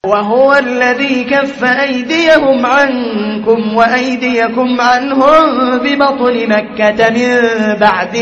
وهو الذي كف أيديهم عنكم وأيديكم عنهم ببطن مكة من بعد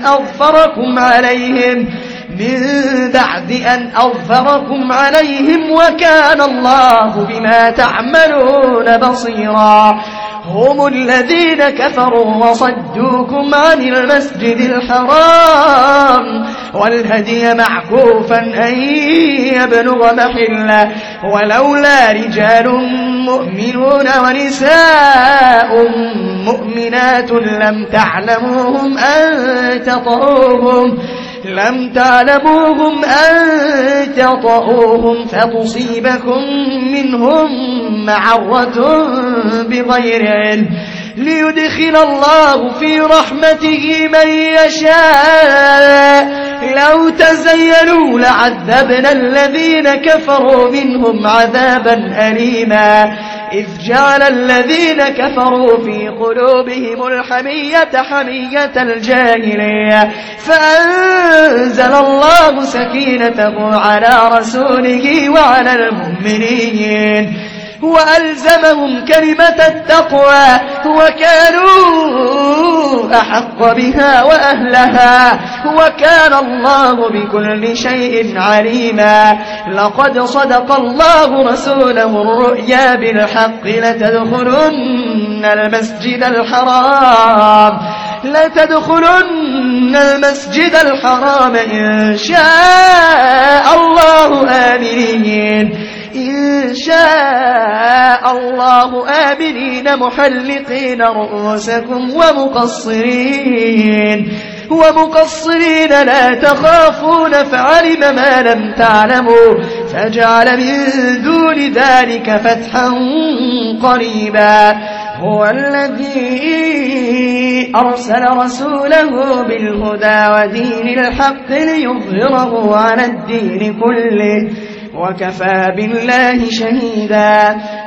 أن أظفركم عليهم وكان الله بما تعملون بصيرا. هم الذين كفروا وصدوكم عن المسجد الحرام والهدي معكوفا أن يبلغ محله ولولا رجال مؤمنون ونساء مؤمنات لم تعلموهم أن تطؤوهم فتصيبكم منهم معرة بغير علم ليدخل الله في رحمته من يشاء. لو تزيلوا لعذبنا الذين كفروا منهم عذابا أليما إذ جعل الذين كفروا في قلوبهم الحمية حمية الجاهلية فأنزل الله سكينته على رسوله وعلى المؤمنين وألزمهم كلمة التقوى وكانوا أحق بها وأهلها وكان الله بكل شيء عليما. لقد صدق الله رسوله الرؤيا بالحق لتدخلن المسجد الحرام إن شاء الله آمنين محلقين رؤوسكم ومقصرين لا تخافون فعلم ما لم تعلموا فجعل من دون ذلك فتحا قريبا. هو الذي أرسل رسوله بالهدى ودين الحق ليظهره على الدين كله وكفى بالله شهيدا.